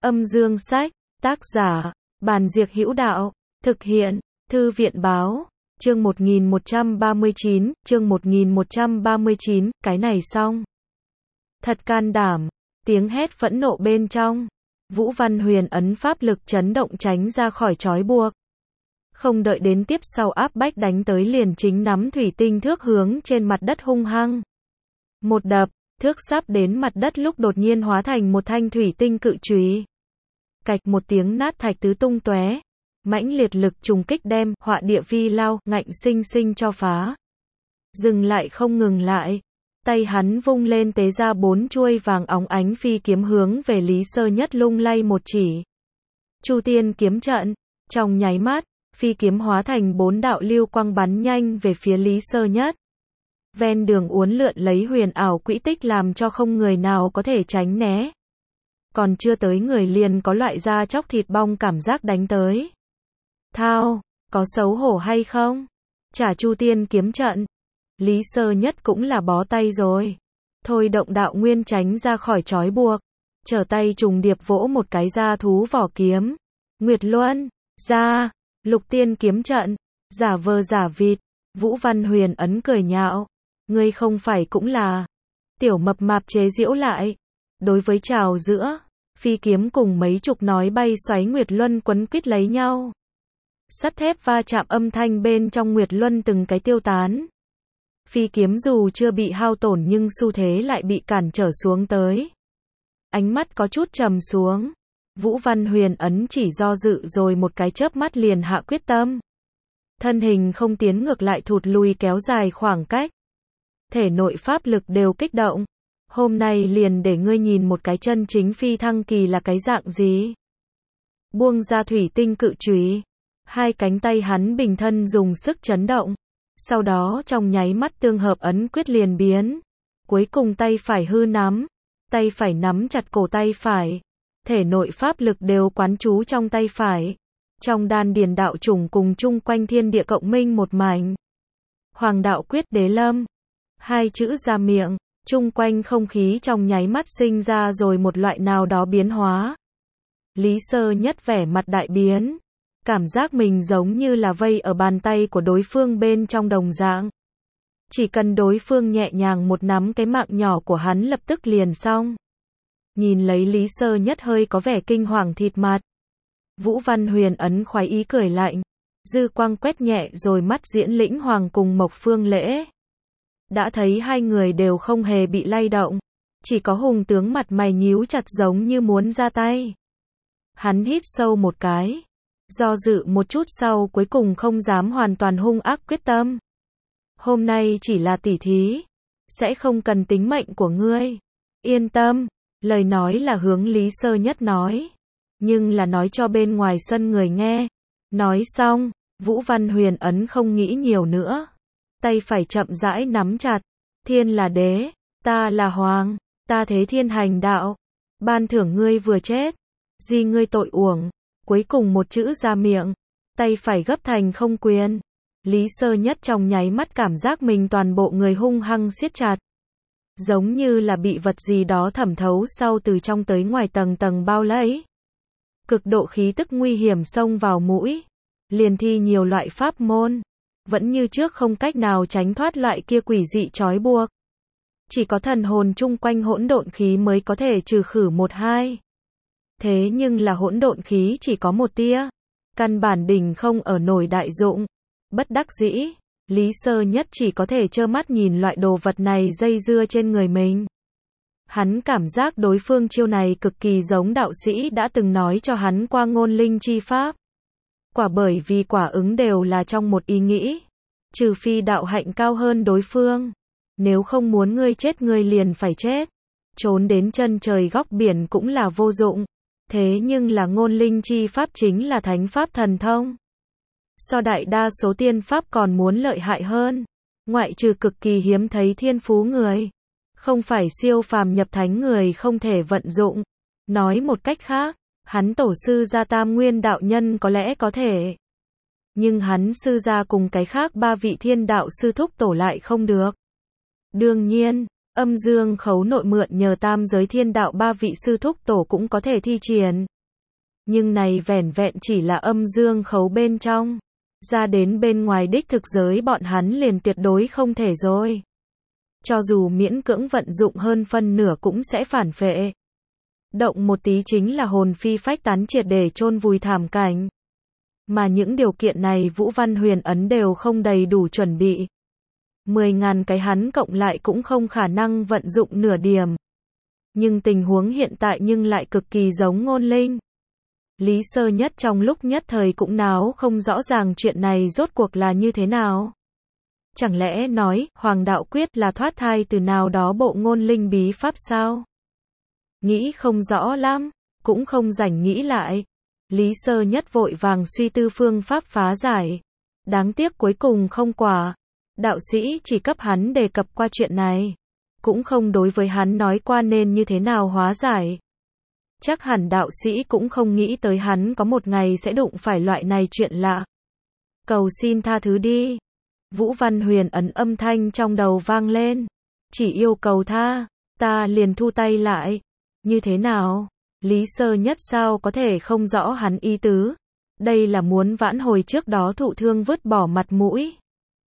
Âm dương sách, tác giả, Bàn Diệc Hữu Đạo, thực hiện, Thư viện báo, chương 1139, cái này xong. Thật can đảm, tiếng hét phẫn nộ bên trong. Vũ Văn Huyền ấn pháp lực chấn động tránh ra khỏi trói buộc. Không đợi đến tiếp sau áp bách đánh tới liền chính nắm thủy tinh thước hướng trên mặt đất hung hăng. Một đập, thước sắp đến mặt đất lúc đột nhiên hóa thành một thanh thủy tinh cự chùy. Cạch một tiếng nát thạch tứ tung tóe, mãnh liệt lực trùng kích đem họa địa vi lao ngạnh sinh sinh cho phá. Dừng lại không ngừng lại, tay hắn vung lên tế ra 4 chuôi vàng óng ánh phi kiếm hướng về Lý Sơ Nhất lung lay một chỉ. Chu Tiên kiếm trận, trong nháy mắt, phi kiếm hóa thành 4 đạo lưu quang bắn nhanh về phía Lý Sơ Nhất. Ven đường uốn lượn lấy huyền ảo quỹ tích làm cho không người nào có thể tránh né. Còn chưa tới người liền có loại da chóc thịt bong cảm giác đánh tới. Thao, có xấu hổ hay không? Trả Chu Tiên kiếm trận. Lý Sơ Nhất cũng là bó tay rồi. Thôi động đạo nguyên tránh ra khỏi trói buộc. Trở tay trùng điệp vỗ một cái da thú vỏ kiếm. Nguyệt Luân, ra, Lục Tiên kiếm trận, giả vờ giả vịt. Vũ Văn Huyền ấn cười nhạo. Ngươi không phải cũng là. Tiểu mập mạp chế giễu lại. Đối với trào giữa, phi kiếm cùng mấy chục nói bay xoáy Nguyệt Luân quấn quýt lấy nhau. Sắt thép va chạm âm thanh bên trong Nguyệt Luân từng cái tiêu tán. Phi kiếm dù chưa bị hao tổn nhưng xu thế lại bị cản trở xuống tới. Ánh mắt có chút trầm xuống. Vũ Văn Huyền ấn chỉ do dự rồi một cái chớp mắt liền hạ quyết tâm. Thân hình không tiến ngược lại thụt lùi kéo dài khoảng cách. Thể nội pháp lực đều kích động. Hôm nay liền để ngươi nhìn một cái chân chính phi thăng kỳ là cái dạng gì. Buông ra thủy tinh cự chùy. Hai cánh tay hắn bình thân dùng sức chấn động. Sau đó trong nháy mắt tương hợp ấn quyết liền biến. Cuối cùng tay phải hư nắm. Tay phải nắm chặt cổ tay phải. Thể nội pháp lực đều quán trú trong tay phải. Trong đan điền đạo chủng cùng chung quanh thiên địa cộng minh một mảnh. Hoàng đạo quyết đế lâm. Hai chữ ra miệng. Chung quanh không khí trong nháy mắt sinh ra rồi một loại nào đó biến hóa. Lý Sơ Nhất vẻ mặt đại biến. Cảm giác mình giống như là vây ở bàn tay của đối phương bên trong đồng dạng. Chỉ cần đối phương nhẹ nhàng một nắm cái mạng nhỏ của hắn lập tức liền xong. Nhìn lấy Lý Sơ Nhất hơi có vẻ kinh hoàng thịt mặt. Vũ Văn Huyền ấn khoái ý cười lạnh. Dư quang quét nhẹ rồi mắt diễn Lĩnh Hoàng cùng Mộc Phương Lễ. Đã thấy hai người đều không hề bị lay động. Chỉ có Hùng tướng mặt mày nhíu chặt giống như muốn ra tay. Hắn hít sâu một cái. Do dự một chút sau cuối cùng không dám hoàn toàn hung ác quyết tâm. Hôm nay chỉ là tỉ thí. Sẽ không cần tính mệnh của ngươi. Yên tâm. Lời nói là hướng Lý Sơ Nhất nói. Nhưng là nói cho bên ngoài sân người nghe. Nói xong, Vũ Văn Huyền ấn không nghĩ nhiều nữa. Tay phải chậm rãi nắm chặt. Thiên là đế, ta là hoàng, ta thế thiên hành đạo. Ban thưởng ngươi vừa chết. Di ngươi tội uổng. Cuối cùng một chữ ra miệng. Tay phải gấp thành không quyền. Lý Sơ Nhất trong nháy mắt cảm giác mình toàn bộ người hung hăng siết chặt. Giống như là bị vật gì đó thẩm thấu sau từ trong tới ngoài tầng tầng bao lấy. Cực độ khí tức nguy hiểm xông vào mũi. Liền thi nhiều loại pháp môn. Vẫn như trước không cách nào tránh thoát loại kia quỷ dị trói buộc. Chỉ có thần hồn chung quanh hỗn độn khí mới có thể trừ khử một hai. Thế nhưng là hỗn độn khí chỉ có một tia. Căn bản đỉnh không ở nổi đại dụng. Bất đắc dĩ, Lý Sơ Nhất chỉ có thể trơ mắt nhìn loại đồ vật này dây dưa trên người mình. Hắn cảm giác đối phương chiêu này cực kỳ giống đạo sĩ đã từng nói cho hắn qua ngôn linh chi pháp. Quả bởi vì quả ứng đều là trong một ý nghĩ. Trừ phi đạo hạnh cao hơn đối phương. Nếu không muốn ngươi chết ngươi liền phải chết. Trốn đến chân trời góc biển cũng là vô dụng. Thế nhưng là ngôn linh chi pháp chính là thánh pháp thần thông. So đại đa số tiên pháp còn muốn lợi hại hơn. Ngoại trừ cực kỳ hiếm thấy thiên phú người. Không phải siêu phàm nhập thánh người không thể vận dụng. Nói một cách khác. Hắn tổ sư gia Tam Nguyên đạo nhân có lẽ có thể. Nhưng hắn sư gia cùng cái khác ba vị thiên đạo sư thúc tổ lại không được. Đương nhiên, âm dương khấu nội mượn nhờ tam giới thiên đạo ba vị sư thúc tổ cũng có thể thi triển. Nhưng này vẻn vẹn chỉ là âm dương khấu bên trong. Ra đến bên ngoài đích thực giới bọn hắn liền tuyệt đối không thể rồi. Cho dù miễn cưỡng vận dụng hơn phân nửa cũng sẽ phản phệ. Động một tí chính là hồn phi phách tán triệt để chôn vùi thảm cảnh. Mà những điều kiện này Vũ Văn Huyền ấn đều không đầy đủ chuẩn bị. 10.000 cái hắn cộng lại cũng không khả năng vận dụng nửa điểm. Nhưng tình huống hiện tại nhưng lại cực kỳ giống Ngôn Linh. Lý Sơ Nhất trong lúc nhất thời cũng náo không rõ ràng chuyện này rốt cuộc là như thế nào. Chẳng lẽ nói, Hoàng Đạo Quyết là thoát thai từ nào đó bộ Ngôn Linh bí pháp sao? Nghĩ không rõ lắm, cũng không rảnh nghĩ lại. Lý Sơ Nhất vội vàng suy tư phương pháp phá giải. Đáng tiếc cuối cùng không quả. Đạo sĩ chỉ cấp hắn đề cập qua chuyện này. Cũng không đối với hắn nói qua nên như thế nào hóa giải. Chắc hẳn đạo sĩ cũng không nghĩ tới hắn có một ngày sẽ đụng phải loại này chuyện lạ. Cầu xin tha thứ đi. Vũ Văn Huyền ấn âm thanh trong đầu vang lên. Chỉ yêu cầu tha, ta liền thu tay lại. Như thế nào? Lý Sơ Nhất sao có thể không rõ hắn ý tứ? Đây là muốn vãn hồi trước đó thụ thương vứt bỏ mặt mũi.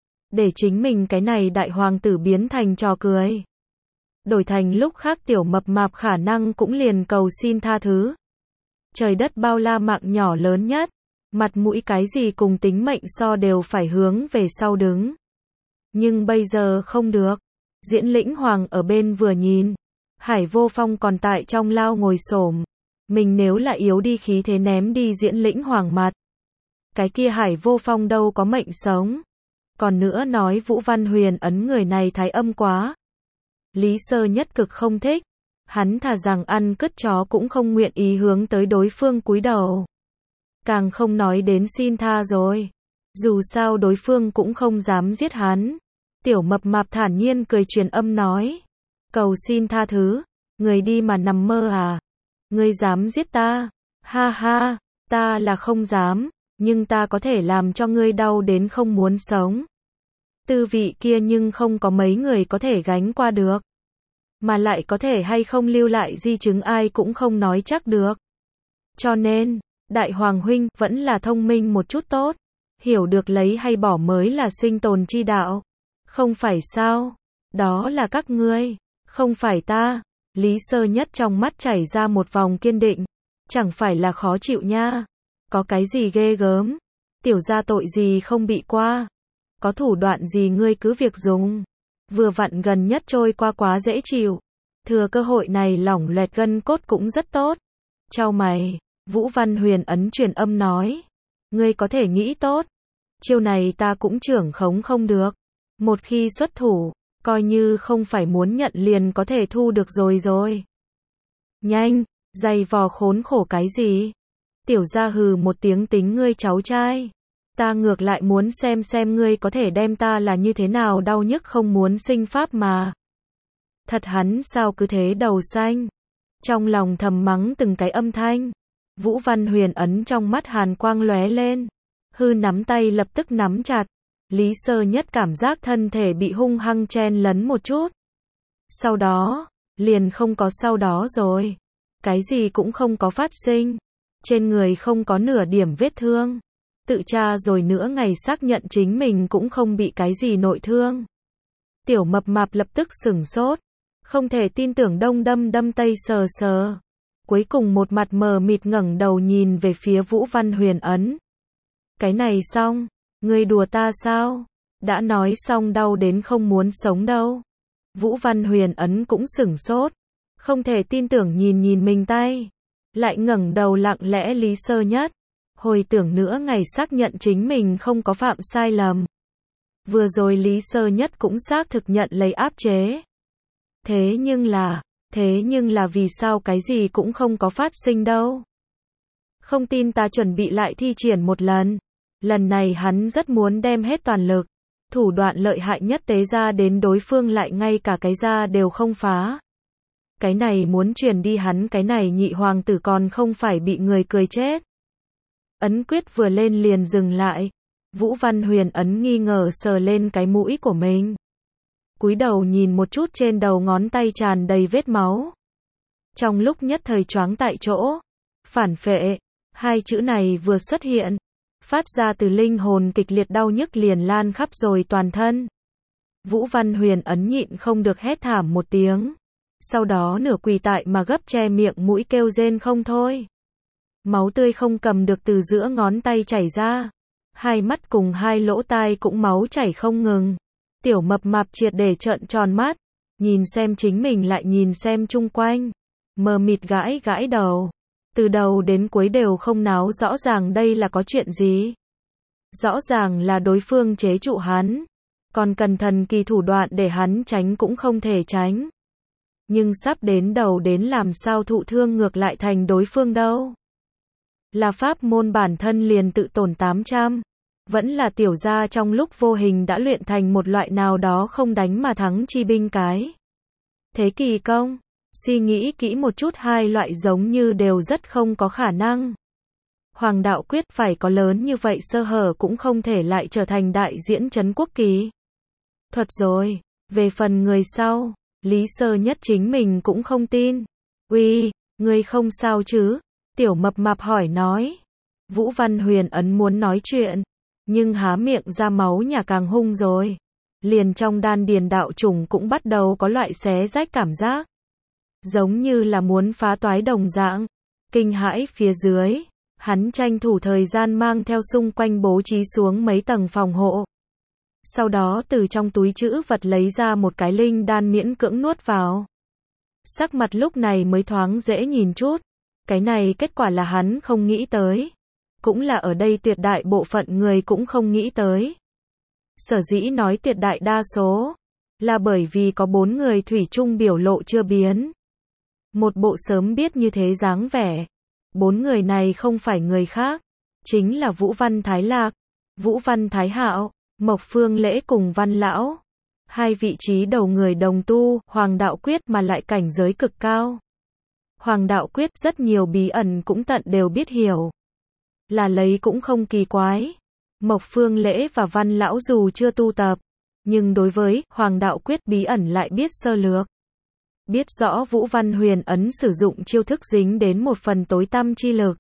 Để chính mình cái này đại hoàng tử biến thành trò cười. Đổi thành lúc khác tiểu mập mạp khả năng cũng liền cầu xin tha thứ. Trời đất bao la mạng nhỏ lớn nhất. Mặt mũi cái gì cùng tính mệnh so đều phải hướng về sau đứng. Nhưng bây giờ không được. Diễn Lĩnh Hoàng ở bên vừa nhìn. Hải Vô Phong còn tại trong lao ngồi xổm. Mình nếu là yếu đi khí thế ném đi Diễn Lĩnh Hoàng mặt. Cái kia Hải Vô Phong đâu có mệnh sống. Còn nữa nói Vũ Văn Huyền ấn người này thái âm quá. Lý Sơ Nhất cực không thích. Hắn thà rằng ăn cứt chó cũng không nguyện ý hướng tới đối phương cúi đầu. Càng không nói đến xin tha rồi. Dù sao đối phương cũng không dám giết hắn. Tiểu mập mạp thản nhiên cười truyền âm nói. Cầu xin tha thứ. Người đi mà nằm mơ à? Ngươi dám giết ta? Ha ha, ta là không dám. Nhưng ta có thể làm cho ngươi đau đến không muốn sống. Tư vị kia nhưng không có mấy người có thể gánh qua được. Mà lại có thể hay không lưu lại di chứng ai cũng không nói chắc được. Cho nên, Đại Hoàng huynh vẫn là thông minh một chút tốt. Hiểu được lấy hay bỏ mới là sinh tồn chi đạo. Không phải sao? Đó là các ngươi, không phải ta. Lý Sơ Nhất trong mắt chảy ra một vòng kiên định. Chẳng phải là khó chịu nha. Có cái gì ghê gớm? Tiểu gia tội gì không bị qua? Có thủ đoạn gì ngươi cứ việc dùng. Vừa vặn gần nhất trôi qua quá dễ chịu. Thừa cơ hội này lỏng loẹt gân cốt cũng rất tốt. Chau mày, Vũ Văn Huyền ấn truyền âm nói. Ngươi có thể nghĩ tốt. Chiêu này ta cũng trưởng khống không được. Một khi xuất thủ, coi như không phải muốn nhận liền có thể thu được rồi. Nhanh, dày vò khốn khổ cái gì? Tiểu gia hừ một tiếng tính ngươi cháu trai. Ta ngược lại muốn xem ngươi có thể đem ta là như thế nào đau nhức không muốn sinh pháp mà. Thật hắn sao cứ thế đầu xanh. Trong lòng thầm mắng từng cái âm thanh. Vũ Văn Huyền ấn trong mắt hàn quang lóe lên. Hư nắm tay lập tức nắm chặt. Lý Sơ Nhất cảm giác thân thể bị hung hăng chen lấn một chút. Sau đó, liền không có sau đó rồi. Cái gì cũng không có phát sinh. Trên người không có nửa điểm vết thương. Tự tra rồi nữa ngày xác nhận chính mình cũng không bị cái gì nội thương. Tiểu mập mạp lập tức sửng sốt. Không thể tin tưởng đông đâm tây sờ. Cuối cùng một mặt mờ mịt ngẩng đầu nhìn về phía Vũ Văn Huyền ấn. Cái này xong, ngươi đùa ta sao? Đã nói xong đau đến không muốn sống đâu. Vũ Văn Huyền ấn cũng sửng sốt. Không thể tin tưởng nhìn mình tay. Lại ngẩng đầu lặng lẽ Lý Sơ Nhất. Hồi tưởng nữa ngày xác nhận chính mình không có phạm sai lầm. Vừa rồi Lý Sơ Nhất cũng xác thực nhận lấy áp chế. Thế nhưng là vì sao cái gì cũng không có phát sinh đâu. Không tin ta chuẩn bị lại thi triển một lần. Lần này hắn rất muốn đem hết toàn lực. Thủ đoạn lợi hại nhất tế ra đến đối phương lại ngay cả cái ra đều không phá. Cái này muốn truyền đi hắn cái này nhị hoàng tử còn không phải bị người cười chết. Ấn quyết vừa lên liền dừng lại. Vũ Văn Huyền ấn nghi ngờ sờ lên cái mũi của mình. Cúi đầu nhìn một chút trên đầu ngón tay tràn đầy vết máu. Trong lúc nhất thời choáng tại chỗ. Phản phệ. Hai chữ này vừa xuất hiện, phát ra từ linh hồn kịch liệt đau nhức liền lan khắp rồi toàn thân. Vũ Văn Huyền ấn nhịn không được hét thảm một tiếng. Sau đó nửa quỳ tại mà gấp che miệng mũi kêu rên không thôi. Máu tươi không cầm được từ giữa ngón tay chảy ra. Hai mắt cùng hai lỗ tai cũng máu chảy không ngừng. Tiểu mập mạp triệt để trợn tròn mắt. Nhìn xem chính mình lại nhìn xem chung quanh. Mờ mịt gãi gãi đầu. Từ đầu đến cuối đều không náo rõ ràng đây là có chuyện gì. Rõ ràng là đối phương chế trụ hắn. Còn cần thần kỳ thủ đoạn để hắn tránh cũng không thể tránh. Nhưng sắp đến đầu đến làm sao thụ thương ngược lại thành đối phương đâu. Là pháp môn bản thân liền tự tổn 800. Vẫn là tiểu gia trong lúc vô hình đã luyện thành một loại nào đó không đánh mà thắng chi binh cái. Thế kỳ công. Suy nghĩ kỹ một chút hai loại giống như đều rất không có khả năng. Hoàng đạo quyết phải có lớn như vậy sơ hở cũng không thể lại trở thành đại diễn trấn quốc kỳ. Thuật rồi. Về phần người sau, Lý Sơ Nhất chính mình cũng không tin. Uy, ngươi không sao chứ? Tiểu mập mạp hỏi nói. Vũ Văn Huyền ấn muốn nói chuyện, nhưng há miệng ra máu nhà càng hung rồi. Liền trong đan điền đạo trùng cũng bắt đầu có loại xé rách cảm giác. Giống như là muốn phá toái đồng dạng. Kinh hãi phía dưới, hắn tranh thủ thời gian mang theo xung quanh bố trí xuống mấy tầng phòng hộ. Sau đó từ trong túi trữ vật lấy ra một cái linh đan miễn cưỡng nuốt vào. Sắc mặt lúc này mới thoáng dễ nhìn chút. Cái này kết quả là hắn không nghĩ tới. Cũng là ở đây tuyệt đại bộ phận người cũng không nghĩ tới. Sở dĩ nói tuyệt đại đa số, là bởi vì có 4 người thủy chung biểu lộ chưa biến. Một bộ sớm biết như thế dáng vẻ. 4 người này không phải người khác, chính là Vũ Văn Thái Lạc, Vũ Văn Thái Hạo, Mộc Phương Lễ cùng Văn Lão. Hai vị trí đầu người đồng tu, Hoàng đạo quyết mà lại cảnh giới cực cao. Hoàng đạo quyết rất nhiều bí ẩn cũng tận đều biết hiểu. Là lấy cũng không kỳ quái. Mộc Phương Lễ và Văn Lão dù chưa tu tập, nhưng đối với Hoàng đạo quyết bí ẩn lại biết sơ lược. Biết rõ Vũ Văn Huyền ấn sử dụng chiêu thức dính đến một phần tối tăm chi lực.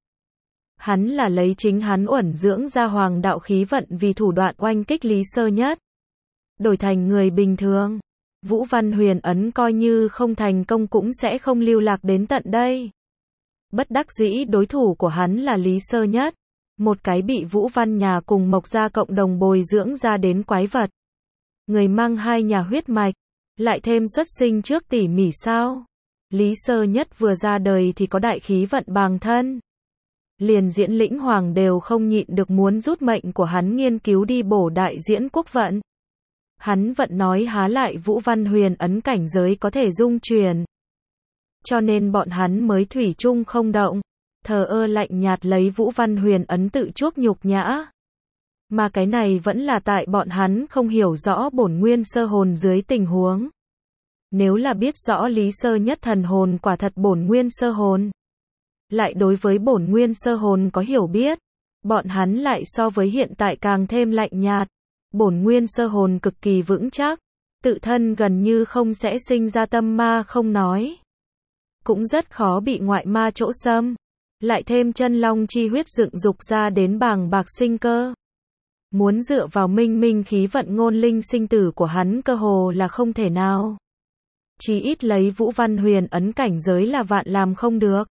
Hắn là lấy chính hắn uẩn dưỡng ra hoàng đạo khí vận vì thủ đoạn oanh kích Lý Sơ Nhất. Đổi thành người bình thường, Vũ Văn Huyền ấn coi như không thành công cũng sẽ không lưu lạc đến tận đây. Bất đắc dĩ đối thủ của hắn là Lý Sơ Nhất, một cái bị Vũ Văn nhà cùng Mộc gia cộng đồng bồi dưỡng ra đến quái vật. Người mang hai nhà huyết mạch, lại thêm xuất sinh trước tỉ mỉ sao. Lý Sơ Nhất vừa ra đời thì có đại khí vận bàng thân. Liền diễn lĩnh hoàng đều không nhịn được muốn rút mệnh của hắn nghiên cứu đi bổ đại diễn quốc vận. Hắn vận nói há lại Vũ Văn Huyền ấn cảnh giới có thể dung truyền. Cho nên bọn hắn mới thủy chung không động, thờ ơ lạnh nhạt lấy Vũ Văn Huyền ấn tự chuốc nhục nhã. Mà cái này vẫn là tại bọn hắn không hiểu rõ bổn nguyên sơ hồn dưới tình huống. Nếu là biết rõ Lý Sơ Nhất thần hồn quả thật bổn nguyên sơ hồn, lại đối với bổn nguyên sơ hồn có hiểu biết, bọn hắn lại so với hiện tại càng thêm lạnh nhạt. Bổn nguyên sơ hồn cực kỳ vững chắc, tự thân gần như không sẽ sinh ra tâm ma không nói. Cũng rất khó bị ngoại ma chỗ xâm, lại thêm chân long chi huyết dựng dục ra đến bàng bạc sinh cơ. Muốn dựa vào minh minh khí vận ngôn linh sinh tử của hắn cơ hồ là không thể nào. Chỉ ít lấy Vũ Văn Huyền ấn cảnh giới là vạn làm không được.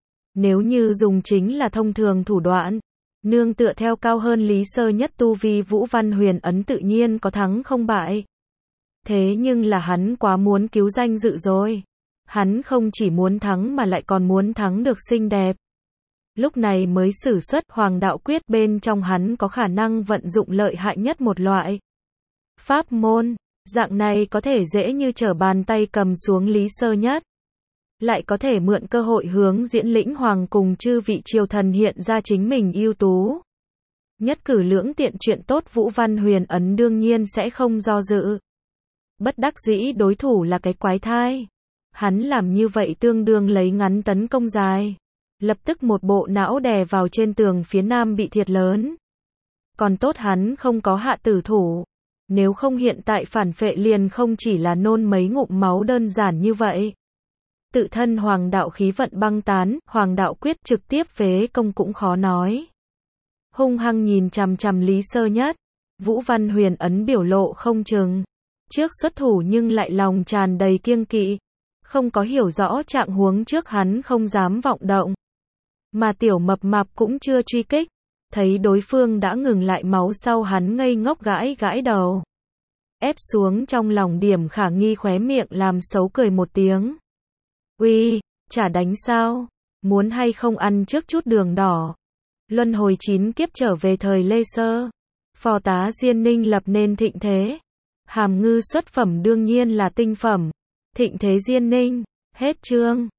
Nếu như dùng chính là thông thường thủ đoạn, nương tựa theo cao hơn Lý Sơ Nhất tu vi Vũ Văn Huyền ấn tự nhiên có thắng không bại. Thế nhưng là hắn quá muốn cứu danh dự rồi. Hắn không chỉ muốn thắng mà lại còn muốn thắng được xinh đẹp. Lúc này mới sử xuất Hoàng đạo quyết bên trong hắn có khả năng vận dụng lợi hại nhất một loại pháp môn, dạng này có thể dễ như trở bàn tay cầm xuống Lý Sơ Nhất. Lại có thể mượn cơ hội hướng diễn lĩnh hoàng cùng chư vị triều thần hiện ra chính mình ưu tú. Nhất cử lưỡng tiện chuyện tốt Vũ Văn Huyền ấn đương nhiên sẽ không do dự. Bất đắc dĩ đối thủ là cái quái thai. Hắn làm như vậy tương đương lấy ngắn tấn công dài. Lập tức một bộ não đè vào trên tường phía nam bị thiệt lớn. Còn tốt hắn không có hạ tử thủ. Nếu không hiện tại phản phệ liền không chỉ là nôn mấy ngụm máu đơn giản như vậy. Tự thân hoàng đạo khí vận băng tán, hoàng đạo quyết trực tiếp phế công cũng khó nói. Hung hăng nhìn chằm chằm Lý Sơ Nhất, Vũ Văn Huyền ấn biểu lộ không chừng. Trước xuất thủ nhưng lại lòng tràn đầy kiêng kỵ. Không có hiểu rõ trạng huống trước hắn không dám vọng động. Mà tiểu mập mạp cũng chưa truy kích. Thấy đối phương đã ngừng lại máu sau hắn ngây ngốc gãi gãi đầu. Ép xuống trong lòng Điểm Khả Nghi khóe miệng làm xấu cười một tiếng. Uy, chả đánh sao? Muốn hay không ăn trước chút đường đỏ? Luân hồi 9 kiếp trở về thời Lê Sơ. Phò tá Diên Ninh lập nên thịnh thế. Hàm ngư xuất phẩm đương nhiên là tinh phẩm. Thịnh thế Diên Ninh. Hết chương.